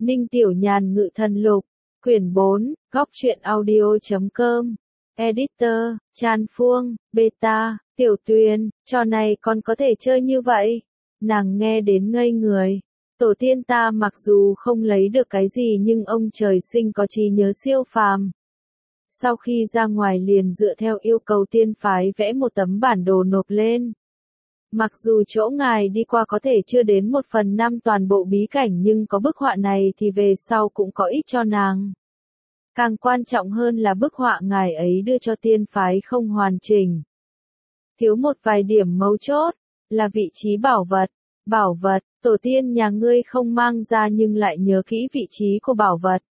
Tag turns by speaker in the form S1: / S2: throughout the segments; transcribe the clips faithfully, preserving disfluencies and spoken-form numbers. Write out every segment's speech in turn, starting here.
S1: Ninh Tiểu Nhàn Ngự Thần Lục, quyển bốn, góc truyện audio chấm com, editor, Chan Phuông, beta, Tiểu Tuyền, trò này còn có thể chơi như vậy. Nàng nghe đến ngây người. Tổ tiên ta mặc dù không lấy được cái gì nhưng ông trời sinh có trí nhớ siêu phàm. Sau khi ra ngoài liền dựa theo yêu cầu tiên phái vẽ một tấm bản đồ nộp lên. Mặc dù chỗ ngài đi qua có thể chưa đến một phần năm toàn bộ bí cảnh nhưng có bức họa này thì về sau cũng có ích cho nàng. Càng quan trọng hơn là bức họa ngài ấy đưa cho tiên phái không hoàn chỉnh. Thiếu một vài điểm mấu chốt, là vị trí bảo vật. Bảo vật, tổ tiên nhà ngươi không mang ra nhưng lại nhớ kỹ vị trí của bảo vật.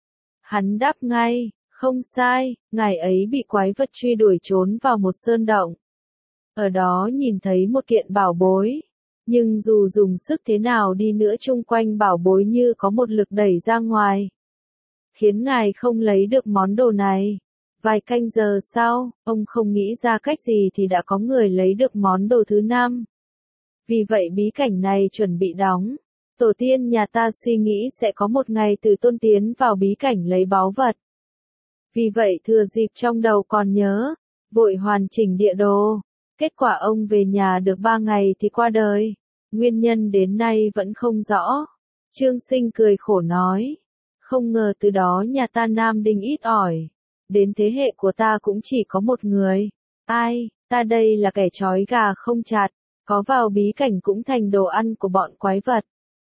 S1: Hắn đáp ngay, không sai, ngài ấy bị quái vật truy đuổi trốn vào một sơn động. Ở đó nhìn thấy một kiện bảo bối. Nhưng dù dùng sức thế nào đi nữa chung quanh bảo bối như có một lực đẩy ra ngoài. Khiến ngài không lấy được món đồ này. Vài canh giờ sau, ông không nghĩ ra cách gì thì đã có người lấy được món đồ thứ năm. Vì vậy bí cảnh này chuẩn bị đóng. Tổ tiên nhà ta suy nghĩ sẽ có một ngày từ tôn tiến vào bí cảnh lấy báu vật. Vì vậy thừa dịp trong đầu còn nhớ, vội hoàn chỉnh địa đồ. Kết quả ông về nhà được ba ngày thì qua đời. Nguyên nhân đến nay vẫn không rõ. Trương Sinh cười khổ nói. Không ngờ từ đó nhà ta Nam Đinh ít ỏi. Đến thế hệ của ta cũng chỉ có một người. Ai, ta đây là kẻ trói gà không chặt. Có vào bí cảnh cũng thành đồ ăn của bọn quái vật.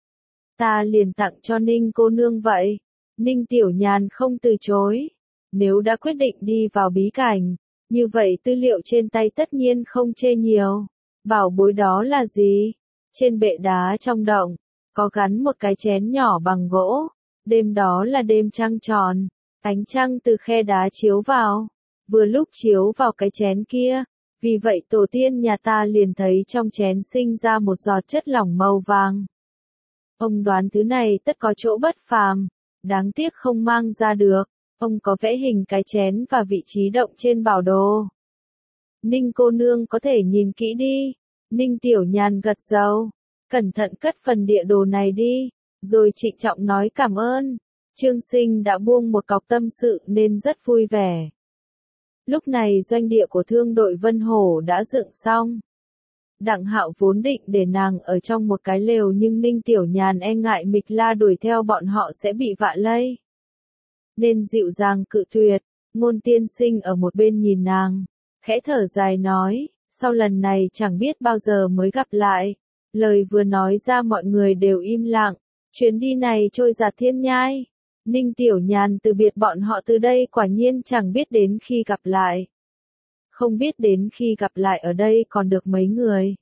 S1: Ta liền tặng cho Ninh cô nương vậy. Ninh Tiểu Nhàn không từ chối. Nếu đã quyết định đi vào bí cảnh, như vậy tư liệu trên tay tất nhiên không chê nhiều. Bảo bối đó là gì? Trên bệ đá trong động, có gắn một cái chén nhỏ bằng gỗ. Đêm đó là đêm trăng tròn. Ánh trăng từ khe đá chiếu vào. Vừa lúc chiếu vào cái chén kia. Vì vậy tổ tiên nhà ta liền thấy trong chén sinh ra một giọt chất lỏng màu vàng. Ông đoán thứ này tất có chỗ bất phàm. Đáng tiếc không mang ra được. Ông có vẽ hình cái chén và vị trí động trên bảo đồ. Ninh cô nương có thể nhìn kỹ đi. Ninh Tiểu Nhàn gật đầu. Cẩn thận cất phần địa đồ này đi. Rồi trịnh trọng nói cảm ơn. Trương Sinh đã buông một cọc tâm sự nên rất vui vẻ. Lúc này doanh địa của thương đội Vân Hổ đã dựng xong. Đặng Hạo vốn định để nàng ở trong một cái lều nhưng Ninh Tiểu Nhàn e ngại Mịch La đuổi theo bọn họ sẽ bị vạ lây. Nên dịu dàng cự tuyệt. Ngôn Tiên Sinh ở một bên nhìn nàng, khẽ thở dài nói, sau lần này chẳng biết bao giờ mới gặp lại. Lời vừa nói ra mọi người đều im lặng. Chuyến đi này trôi giạt thiên nhai. Ninh Tiểu Nhàn từ biệt bọn họ từ đây quả nhiên chẳng biết đến khi gặp lại. Không biết đến khi gặp lại ở đây còn được mấy người.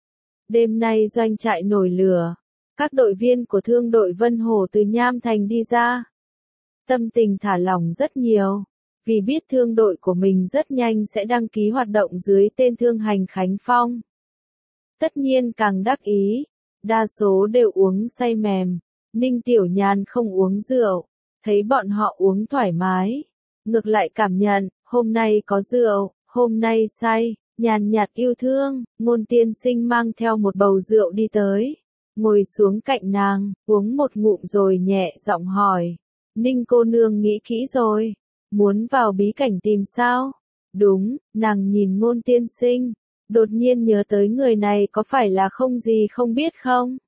S1: Đêm nay doanh trại nổi lửa. Các đội viên của thương đội Vân Hổ từ Nham Thành đi ra. Tâm tình thả lỏng rất nhiều. Vì biết thương đội của mình rất nhanh sẽ đăng ký hoạt động dưới tên Thương Hành Khánh Phong. Tất nhiên càng đắc ý. Đa số đều uống say mềm. Ninh Tiểu Nhàn không uống rượu. Thấy bọn họ uống thoải mái. Ngược lại cảm nhận, hôm nay có rượu, hôm nay say, nhàn nhạt yêu thương. Ngôn Tiên Sinh mang theo một bầu rượu đi tới. Ngồi xuống cạnh nàng, uống một ngụm rồi nhẹ giọng hỏi. Ninh cô nương nghĩ kỹ rồi. Muốn vào bí cảnh tìm sao? Đúng, nàng nhìn Ngôn Tiên Sinh. Đột nhiên nhớ tới người này có phải là không gì không biết không?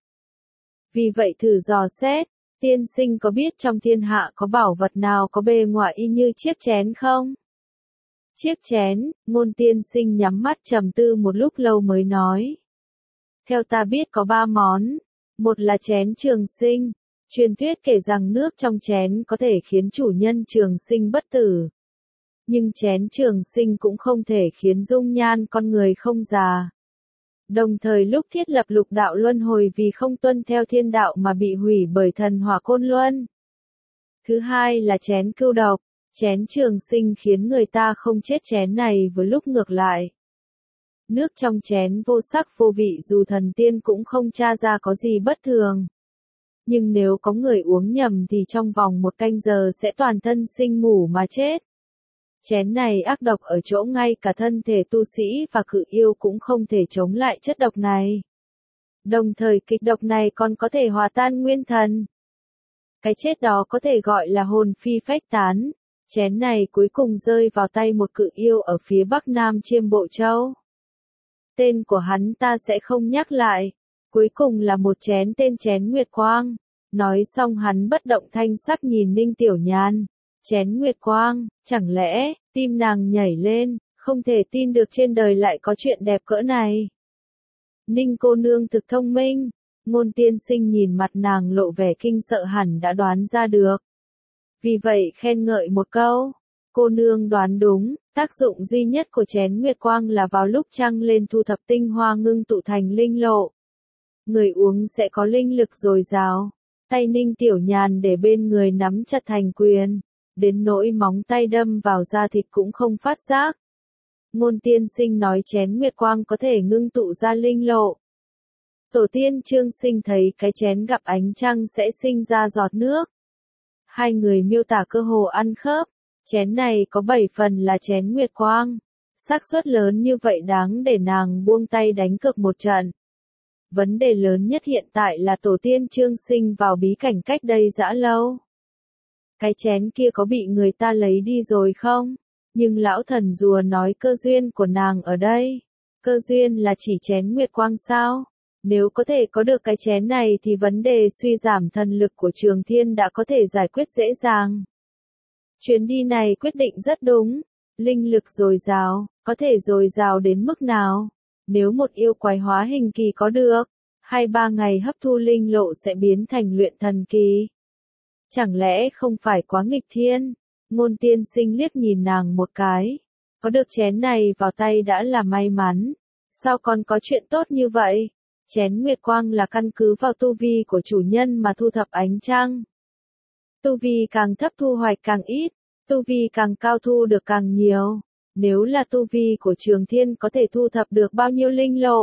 S1: Vì vậy thử dò xét. Tiên sinh có biết trong thiên hạ có bảo vật nào có bề ngoài y như chiếc chén không? Chiếc chén, Ngôn Tiên Sinh nhắm mắt trầm tư một lúc lâu mới nói. Theo ta biết có ba món. Một là chén trường sinh. Truyền thuyết kể rằng nước trong chén có thể khiến chủ nhân trường sinh bất tử. Nhưng chén trường sinh cũng không thể khiến dung nhan con người không già. Đồng thời lúc thiết lập lục đạo luân hồi vì không tuân theo thiên đạo mà bị hủy bởi thần hỏa côn luân. Thứ hai là chén cưu độc. Chén trường sinh khiến người ta không chết chén này với lúc ngược lại. Nước trong chén vô sắc vô vị dù thần tiên cũng không tra ra có gì bất thường. Nhưng nếu có người uống nhầm thì trong vòng một canh giờ sẽ toàn thân sinh mủ mà chết. Chén này ác độc ở chỗ ngay cả thân thể tu sĩ và cự yêu cũng không thể chống lại chất độc này. Đồng thời kịch độc này còn có thể hòa tan nguyên thần. Cái chết đó có thể gọi là hồn phi phách tán. Chén này cuối cùng rơi vào tay một cự yêu ở phía bắc nam Chiêm Bộ Châu. Tên của hắn ta sẽ không nhắc lại. Cuối cùng là một chén tên chén Nguyệt Quang. Nói xong hắn bất động thanh sắc nhìn Ninh Tiểu Nhan. Chén Nguyệt Quang, chẳng lẽ, tim nàng nhảy lên, không thể tin được trên đời lại có chuyện đẹp cỡ này. Ninh cô nương thực thông minh. Ngôn tiên sinh nhìn mặt nàng lộ vẻ kinh sợ hẳn đã đoán ra được. Vì vậy khen ngợi một câu. Cô nương đoán đúng, tác dụng duy nhất của chén Nguyệt Quang là vào lúc trăng lên thu thập tinh hoa ngưng tụ thành linh lộ. Người uống sẽ có linh lực dồi dào. Tay Ninh Tiểu Nhàn để bên người nắm chặt thành quyền. Đến nỗi móng tay đâm vào da thịt cũng không phát giác. Ngôn tiên sinh nói chén Nguyệt Quang có thể ngưng tụ ra linh lộ. Tổ tiên Trương Sinh thấy cái chén gặp ánh trăng sẽ sinh ra giọt nước. Hai người miêu tả cơ hồ ăn khớp. Chén này có bảy phần là chén Nguyệt Quang. Xác suất lớn như vậy đáng để nàng buông tay đánh cược một trận. Vấn đề lớn nhất hiện tại là tổ tiên Trương Sinh vào bí cảnh cách đây dã lâu. Cái chén kia có bị người ta lấy đi rồi không? Nhưng lão thần rùa nói cơ duyên của nàng ở đây. Cơ duyên là chỉ chén Nguyệt Quang sao? Nếu có thể có được cái chén này thì vấn đề suy giảm thần lực của Trường Thiên đã có thể giải quyết dễ dàng. Chuyến đi này quyết định rất đúng. Linh lực dồi dào, có thể dồi dào đến mức nào? Nếu một yêu quái hóa hình kỳ có được, hai ba ngày hấp thu linh lộ sẽ biến thành luyện thần kỳ. Chẳng lẽ không phải quá nghịch thiên? Ngôn tiên sinh liếc nhìn nàng một cái. Có được chén này vào tay đã là may mắn. Sao còn có chuyện tốt như vậy? Chén Nguyệt Quang là căn cứ vào tu vi của chủ nhân mà thu thập ánh trăng. Tu vi càng thấp thu hoạch càng ít, tu vi càng cao thu được càng nhiều. Nếu là tu vi của Trường Thiên có thể thu thập được bao nhiêu linh lộ?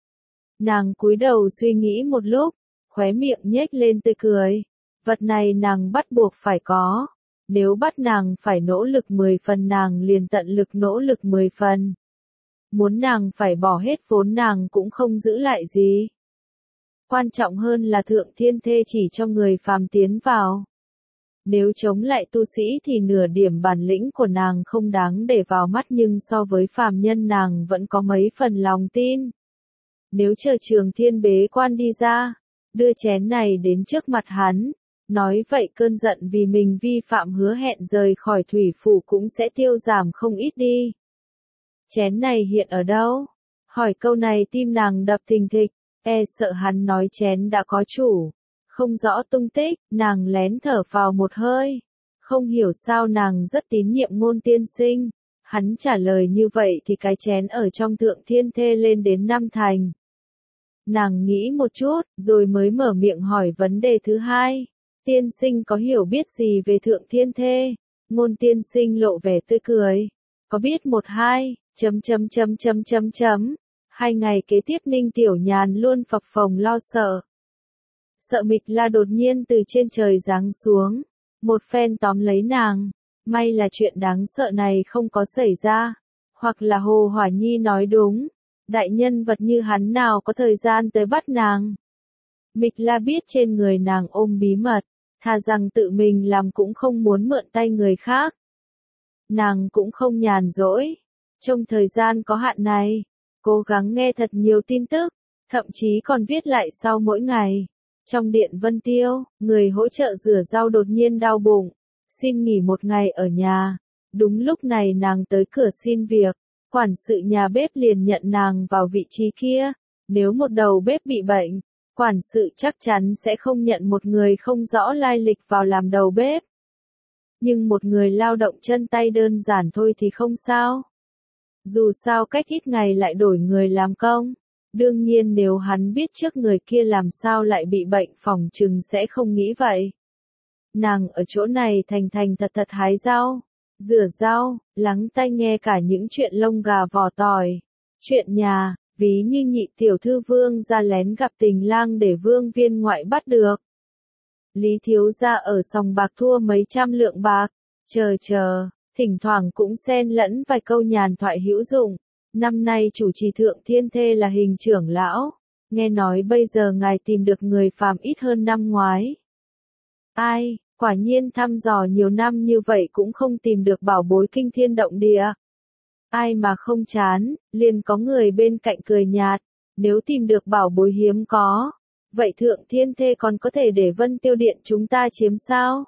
S1: Nàng cúi đầu suy nghĩ một lúc, khóe miệng nhếch lên tươi cười. Vật này nàng bắt buộc phải có. Nếu bắt nàng phải nỗ lực mười phần nàng liền tận lực nỗ lực mười phần. Muốn nàng phải bỏ hết vốn nàng cũng không giữ lại gì. Quan trọng hơn là thượng thiên thê chỉ cho người phàm tiến vào. Nếu chống lại tu sĩ thì nửa điểm bản lĩnh của nàng không đáng để vào mắt nhưng so với phàm nhân nàng vẫn có mấy phần lòng tin. Nếu chờ Trường Thiên bế quan đi ra, đưa chén này đến trước mặt hắn, nói vậy cơn giận vì mình vi phạm hứa hẹn rời khỏi thủy phủ cũng sẽ tiêu giảm không ít đi. Chén này hiện ở đâu? Hỏi câu này tim nàng đập thình thịch, e sợ hắn nói chén đã có chủ. Không rõ tung tích, nàng lén thở vào một hơi. Không hiểu sao nàng rất tín nhiệm Ngôn tiên sinh. Hắn trả lời như vậy thì cái chén ở trong thượng thiên thê lên đến năm thành. Nàng nghĩ một chút, rồi mới mở miệng hỏi vấn đề thứ hai. Tiên sinh có hiểu biết gì về thượng thiên thê? Ngôn tiên sinh lộ vẻ tươi cười. Có biết một hai, chấm chấm chấm chấm chấm chấm. Hai ngày kế tiếp Ninh Tiểu Nhàn luôn phập phồng lo sợ. Sợ Mịch La đột nhiên từ trên trời giáng xuống. Một phen tóm lấy nàng. May là chuyện đáng sợ này không có xảy ra. Hoặc là Hồ Hỏa Nhi nói đúng. Đại nhân vật như hắn nào có thời gian tới bắt nàng. Mịch La biết trên người nàng ôm bí mật. Thà rằng tự mình làm cũng không muốn mượn tay người khác. Nàng cũng không nhàn rỗi. Trong thời gian có hạn này, cố gắng nghe thật nhiều tin tức, thậm chí còn viết lại sau mỗi ngày. Trong điện Vân Tiêu, người hỗ trợ rửa rau đột nhiên đau bụng, xin nghỉ một ngày ở nhà. Đúng lúc này nàng tới cửa xin việc, quản sự nhà bếp liền nhận nàng vào vị trí kia. Nếu một đầu bếp bị bệnh, quản sự chắc chắn sẽ không nhận một người không rõ lai lịch vào làm đầu bếp. Nhưng một người lao động chân tay đơn giản thôi thì không sao. Dù sao cách ít ngày lại đổi người làm công. Đương nhiên nếu hắn biết trước người kia làm sao lại bị bệnh phỏng chừng sẽ không nghĩ vậy. Nàng ở chỗ này thành thành thật thật hái rau, rửa rau, lắng tai nghe cả những chuyện lông gà vỏ tỏi. Chuyện nhà, ví như nhị tiểu thư Vương ra lén gặp tình lang để Vương viên ngoại bắt được. Lý thiếu gia ở sòng bạc thua mấy trăm lượng bạc. Chờ chờ, thỉnh thoảng cũng xen lẫn vài câu nhàn thoại hữu dụng. Năm nay chủ trì thượng thiên thê là Hình trưởng lão. Nghe nói bây giờ ngài tìm được người phàm ít hơn năm ngoái. Ai, quả nhiên thăm dò nhiều năm như vậy cũng không tìm được bảo bối kinh thiên động địa. Ai mà không chán, liền có người bên cạnh cười nhạt, nếu tìm được bảo bối hiếm có, vậy thượng thiên thê còn có thể để Vân Tiêu Điện chúng ta chiếm sao?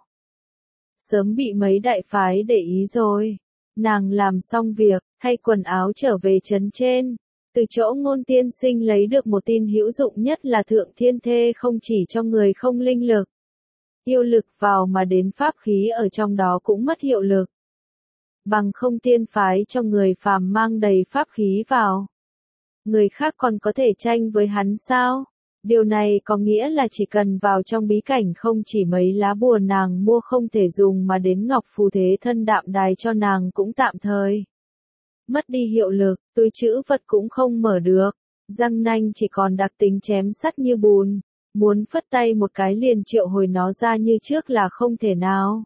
S1: Sớm bị mấy đại phái để ý rồi. Nàng làm xong việc, thay quần áo trở về trấn trên. Từ chỗ Ngôn tiên sinh lấy được một tin hữu dụng nhất là thượng thiên thê không chỉ cho người không linh lực, yêu lực vào mà đến pháp khí ở trong đó cũng mất hiệu lực. Bằng không tiên phái cho người phàm mang đầy pháp khí vào. Người khác còn có thể tranh với hắn sao? Điều này có nghĩa là chỉ cần vào trong bí cảnh không chỉ mấy lá bùa nàng mua không thể dùng mà đến ngọc phù thế thân đạm đài cho nàng cũng tạm thời mất đi hiệu lực, túi trữ vật cũng không mở được, răng nanh chỉ còn đặc tính chém sắt như bùn, muốn phất tay một cái liền triệu hồi nó ra như trước là không thể nào.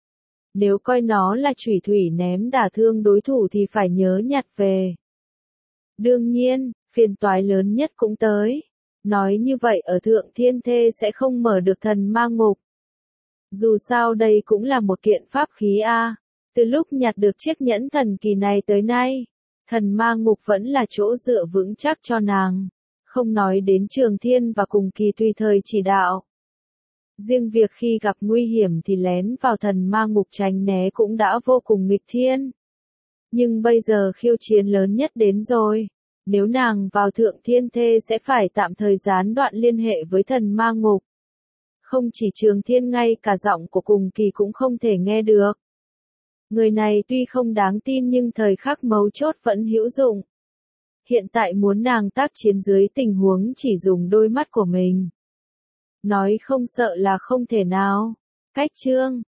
S1: Nếu coi nó là chủy thủy ném đả thương đối thủ thì phải nhớ nhặt về. Đương nhiên, phiền toái lớn nhất cũng tới. Nói như vậy ở thượng thiên thê sẽ không mở được thần ma ngục. Dù sao đây cũng là một kiện pháp khí a. Từ lúc nhặt được chiếc nhẫn thần kỳ này tới nay, thần ma ngục vẫn là chỗ dựa vững chắc cho nàng. Không nói đến Trường Thiên và cùng kỳ tùy thời chỉ đạo. Riêng việc khi gặp nguy hiểm thì lén vào thần ma ngục tránh né cũng đã vô cùng nghịch thiên. Nhưng bây giờ khiêu chiến lớn nhất đến rồi. Nếu nàng vào thượng thiên thê sẽ phải tạm thời gián đoạn liên hệ với thần ma ngục. Không chỉ Trường Thiên, ngay cả giọng của cùng kỳ cũng không thể nghe được. Người này tuy không đáng tin nhưng thời khắc mấu chốt vẫn hữu dụng. Hiện tại muốn nàng tác chiến dưới tình huống chỉ dùng đôi mắt của mình. Nói không sợ là không thể nào. Cách chương